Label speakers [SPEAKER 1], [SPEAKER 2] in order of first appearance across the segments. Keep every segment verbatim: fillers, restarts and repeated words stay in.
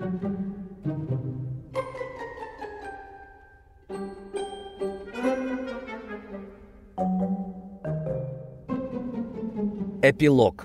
[SPEAKER 1] Эпилог.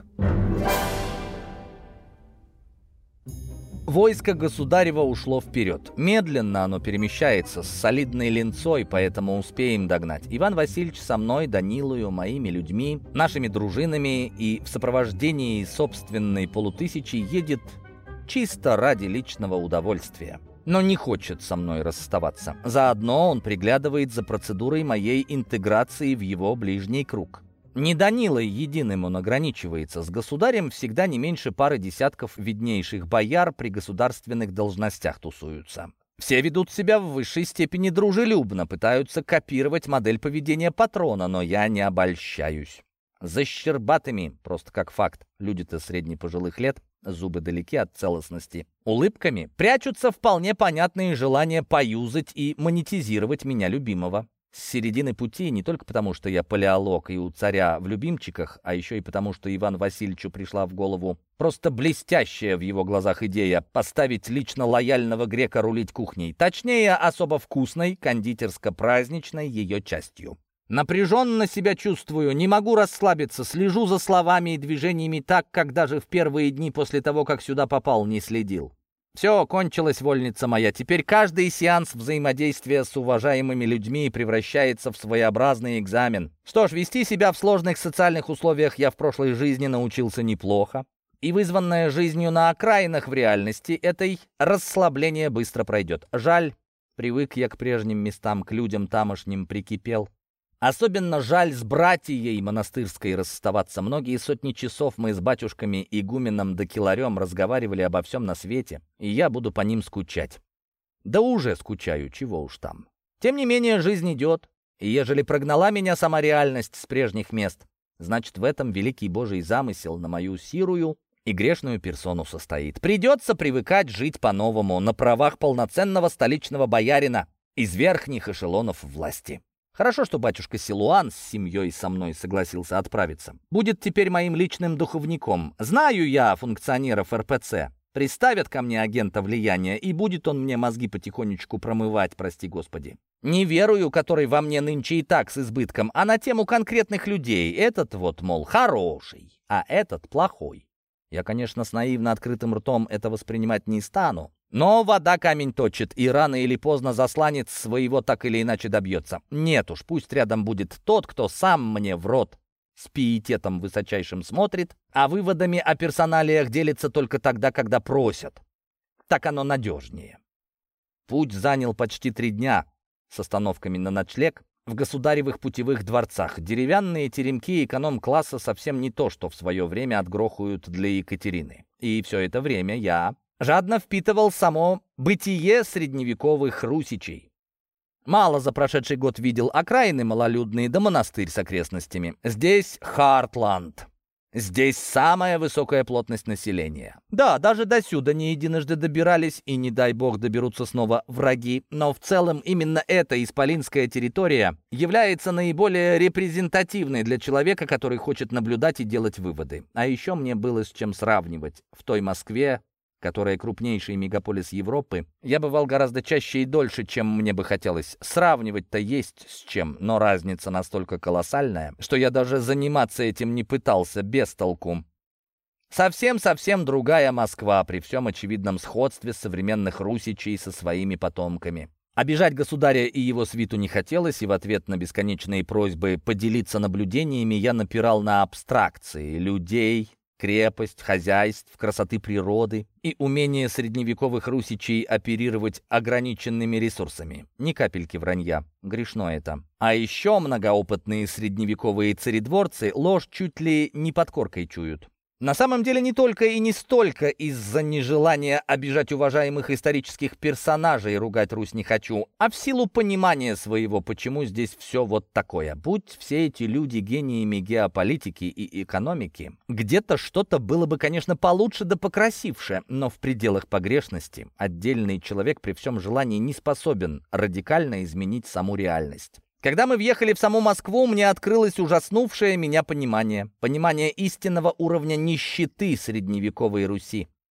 [SPEAKER 1] Войско государева ушло вперед. Медленно оно перемещается, с солидной линцой, поэтому успеем догнать. Иван Васильевич со мной, Данилою, моими людьми, нашими дружинами и в сопровождении собственной полутысячи едет чисто ради личного удовольствия. Но не хочет со мной расставаться. Заодно он приглядывает за процедурой моей интеграции в его ближний круг. Не Данилой единым он ограничивается. С государем всегда не меньше пары десятков виднейших бояр при государственных должностях тусуются. Все ведут себя в высшей степени дружелюбно, пытаются копировать модель поведения патрона, но я не обольщаюсь. За щербатыми, просто как факт, люди-то среднепожилых лет, зубы далеки от целостности, улыбками прячутся вполне понятные желания поюзать и монетизировать меня любимого. С середины пути, не только потому, что я палеолог и у царя в любимчиках, а еще и потому, что Ивану Васильевичу пришла в голову просто блестящая в его глазах идея поставить лично лояльного грека рулить кухней, точнее, особо вкусной, кондитерско-праздничной ее частью. Напряженно себя чувствую, не могу расслабиться, слежу за словами и движениями так, как даже в первые дни после того, как сюда попал, не следил. Все, кончилась вольница моя. Теперь каждый сеанс взаимодействия с уважаемыми людьми превращается в своеобразный экзамен. Что ж, вести себя в сложных социальных условиях я в прошлой жизни научился неплохо. И вызванное жизнью на окраинах в реальности этой расслабление быстро пройдет. Жаль, привык я к прежним местам, к людям тамошним прикипел. Особенно жаль с братией монастырской расставаться. Многие сотни часов мы с батюшками игуменом да киларем разговаривали обо всем на свете, и я буду по ним скучать. Да уже скучаю, чего уж там. Тем не менее, жизнь идет, и ежели прогнала меня сама реальность с прежних мест, значит, в этом великий Божий замысел на мою сирую и грешную персону состоит. Придется привыкать жить по-новому, на правах полноценного столичного боярина из верхних эшелонов власти. Хорошо, что батюшка Силуан с семьей со мной согласился отправиться. Будет теперь моим личным духовником. Знаю я функционеров эр пэ цэ. Приставят ко мне агента влияния, и будет он мне мозги потихонечку промывать, прости господи. Не верую, который во мне нынче и так с избытком, а на тему конкретных людей. Этот вот, мол, хороший, а этот плохой. Я, конечно, с наивно открытым ртом это воспринимать не стану. Но вода камень точит, и рано или поздно засланец своего так или иначе добьется. Нет уж, пусть рядом будет тот, кто сам мне в рот с пиететом высочайшим смотрит, а выводами о персоналиях делится только тогда, когда просят. Так оно надежнее. Путь занял почти три дня с остановками на ночлег в государевых путевых дворцах. Деревянные теремки эконом-класса совсем не то, что в свое время отгрохают для Екатерины. И все это время я жадно впитывал само бытие средневековых русичей. Мало за прошедший год видел окраины малолюдные да монастырь с окрестностями. Здесь Хартланд. Здесь самая высокая плотность населения. Да, даже досюда не единожды добирались, и не дай бог доберутся снова враги, но в целом именно эта исполинская территория является наиболее репрезентативной для человека, который хочет наблюдать и делать выводы. А еще мне было с чем сравнивать. В той Москве, которая крупнейший мегаполис Европы, я бывал гораздо чаще и дольше, чем мне бы хотелось. Сравнивать-то есть с чем, но разница настолько колоссальная, что я даже заниматься этим не пытался, без толку. Совсем-совсем другая Москва, при всем очевидном сходстве современных русичей со своими потомками. Обижать государя и его свиту не хотелось, и в ответ на бесконечные просьбы поделиться наблюдениями я напирал на абстракции людей, крепость, хозяйств, красоты природы и умение средневековых русичей оперировать ограниченными ресурсами. Ни капельки вранья. Грешно это. А еще многоопытные средневековые царедворцы ложь чуть ли не под коркой чуют. На самом деле не только и не столько из-за нежелания обижать уважаемых исторических персонажей ругать Русь не хочу, а в силу понимания своего, почему здесь все вот такое. Будь все эти люди гениями геополитики и экономики, где-то что-то было бы, конечно, получше да покрасивше, но в пределах погрешности отдельный человек при всем желании не способен радикально изменить саму реальность. Когда мы въехали в саму Москву, мне открылось ужаснувшее меня понимание. Понимание истинного уровня нищеты средневековой Руси.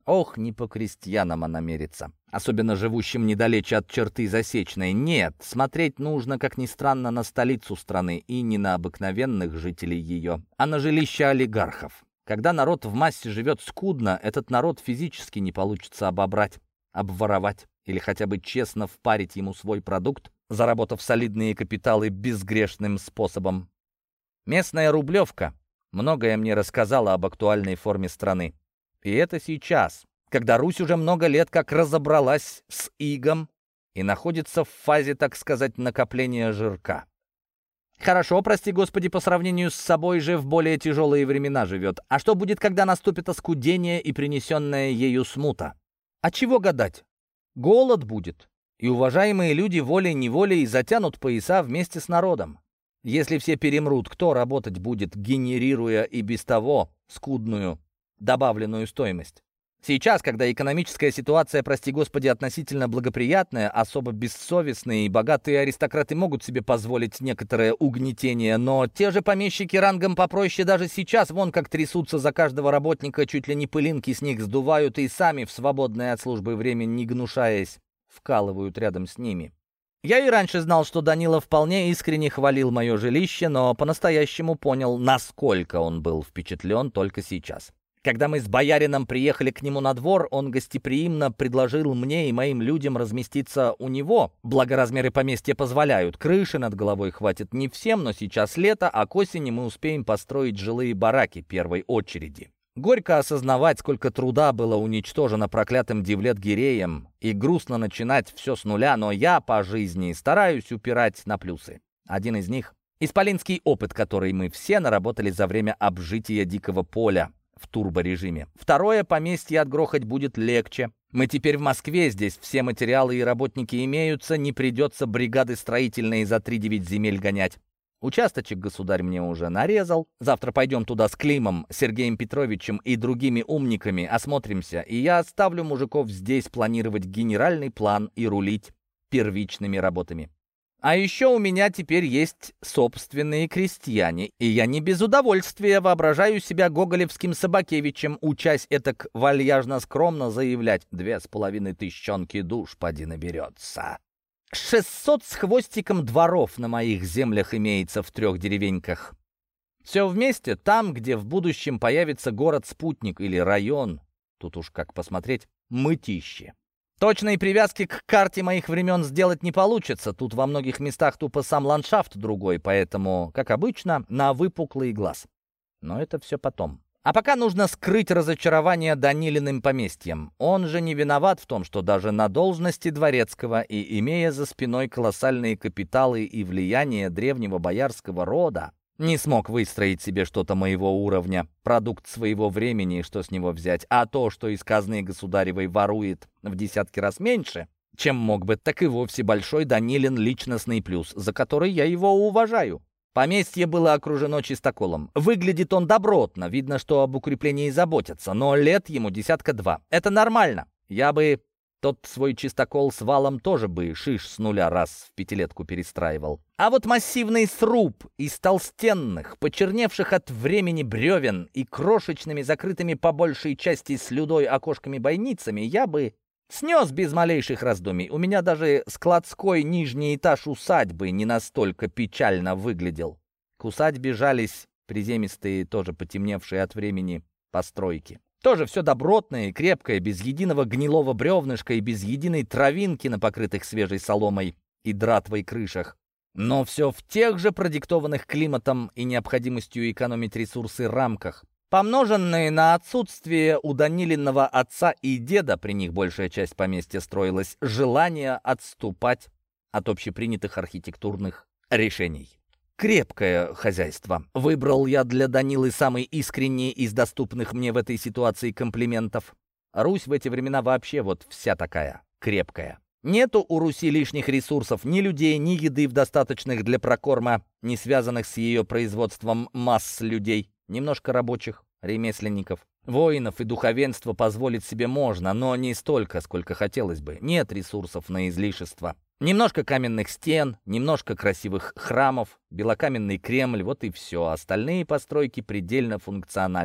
[SPEAKER 1] Ох, не по крестьянам она мерится, особенно живущим недалече от черты засечной. Нет, смотреть нужно, как ни странно, на столицу страны и не на обыкновенных жителей ее, а на жилища олигархов. Когда народ в массе живет скудно, этот народ физически не получится обобрать, обворовать или хотя бы честно впарить ему свой продукт, заработав солидные капиталы безгрешным способом. Местная рублевка многое мне рассказала об актуальной форме страны. И это сейчас, когда Русь уже много лет как разобралась с игом и находится в фазе, так сказать, накопления жирка. Хорошо, прости господи, по сравнению с собой же в более тяжелые времена живет. А что будет, когда наступит оскудение и принесенная ею смута? А чего гадать? Голод будет, и уважаемые люди волей-неволей затянут пояса вместе с народом. Если все перемрут, кто работать будет, генерируя и без того скудную добавленную стоимость? Сейчас, когда экономическая ситуация, прости господи, относительно благоприятная, особо бессовестные и богатые аристократы могут себе позволить некоторое угнетение, но те же помещики рангом попроще даже сейчас вон как трясутся за каждого работника, чуть ли не пылинки с них сдувают и сами в свободное от службы время, не гнушаясь, вкалывают рядом с ними. Я и раньше знал, что Данила вполне искренне хвалил мое жилище, но по-настоящему понял, насколько он был впечатлен только сейчас. Когда мы с боярином приехали к нему на двор, он гостеприимно предложил мне и моим людям разместиться у него. Благо размеры поместья позволяют. Крыши над головой хватит не всем, но сейчас лето, а к осени мы успеем построить жилые бараки первой очереди. Горько осознавать, сколько труда было уничтожено проклятым Девлет-Гиреем, и грустно начинать все с нуля, но я по жизни стараюсь упирать на плюсы. Один из них — исполинский опыт, который мы все наработали за время обжития дикого поля в турборежиме. Второе, поместье отгрохать будет легче. Мы теперь в Москве, здесь все материалы и работники имеются, не придется бригады строительные за три-девять земель гонять. Участочек государь мне уже нарезал. Завтра пойдем туда с Климом, Сергеем Петровичем и другими умниками, осмотримся, и я оставлю мужиков здесь планировать генеральный план и рулить первичными работами. А еще у меня теперь есть собственные крестьяне, и я не без удовольствия воображаю себя гоголевским Собакевичем, учась этак вальяжно-скромно заявлять: «Две с половиной тысячонки душ поди наберется». Шестьсот с хвостиком дворов на моих землях имеется в трех деревеньках. Все вместе там, где в будущем появится город-спутник или район, тут уж как посмотреть, мытище. Точной привязки к карте моих времен сделать не получится, тут во многих местах тупо сам ландшафт другой, поэтому, как обычно, на выпуклый глаз. Но это все потом. А пока нужно скрыть разочарование Данилиным поместьем. Он же не виноват в том, что даже на должности дворецкого и имея за спиной колоссальные капиталы и влияние древнего боярского рода, не смог выстроить себе что-то моего уровня, продукт своего времени, что с него взять, а то, что из казны государевой ворует в десятки раз меньше, чем мог бы, так и вовсе большой Данилин личностный плюс, за который я его уважаю. Поместье было окружено чистоколом. Выглядит он добротно, видно, что об укреплении заботятся, но лет ему десятка два. Это нормально. Я бы тот свой чистокол с валом тоже бы шиш с нуля раз в пятилетку перестраивал. А вот массивный сруб из толстенных, почерневших от времени бревен и крошечными, закрытыми по большей части слюдой окошками-бойницами я бы снес без малейших раздумий. У меня даже складской нижний этаж усадьбы не настолько печально выглядел. К усадьбе жались приземистые, тоже потемневшие от времени постройки. Тоже все добротное и крепкое, без единого гнилого бревнышка и без единой травинки на покрытых свежей соломой и дратвой крышах. Но все в тех же продиктованных климатом и необходимостью экономить ресурсы рамках, помноженные на отсутствие у Данилиного отца и деда, при них большая часть поместья строилась, желание отступать от общепринятых архитектурных решений. Крепкое хозяйство. Выбрал я для Данилы самый искренний из доступных мне в этой ситуации комплиментов. Русь в эти времена вообще вот вся такая, крепкая. Нету у Руси лишних ресурсов, ни людей, ни еды в достаточных для прокорма, не связанных с ее производством масс людей. Немножко рабочих, ремесленников, воинов и духовенства позволить себе можно, но не столько, сколько хотелось бы. Нет ресурсов на излишество. Немножко каменных стен, немножко красивых храмов, белокаменный Кремль, вот и все. Остальные постройки предельно функциональны.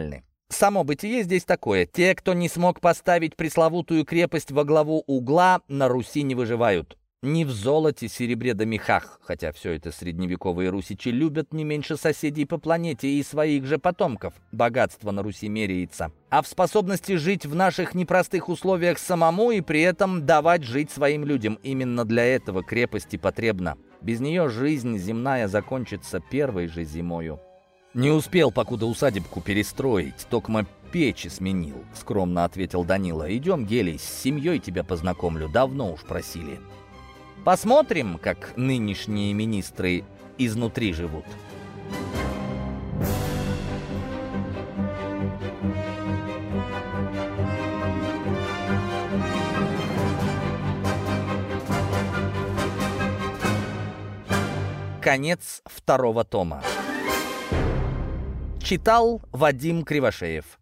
[SPEAKER 1] Само бытие здесь такое. Те, кто не смог поставить пресловутую крепость во главу угла, на Руси не выживают. Не в золоте, серебре да мехах, хотя все это средневековые русичи любят не меньше соседей по планете и своих же потомков. Богатство на Руси меряется. А в способности жить в наших непростых условиях самому и при этом давать жить своим людям. Именно для этого крепости потребна. Без нее жизнь земная закончится первой же зимою. «Не успел, покуда усадебку перестроить, токмо печи сменил», — скромно ответил Данила. «Идем, Гелий, с семьей тебя познакомлю, давно уж просили». Посмотрим, как нынешние министры изнутри живут. Конец второго тома. Читал Вадим Кривошеев.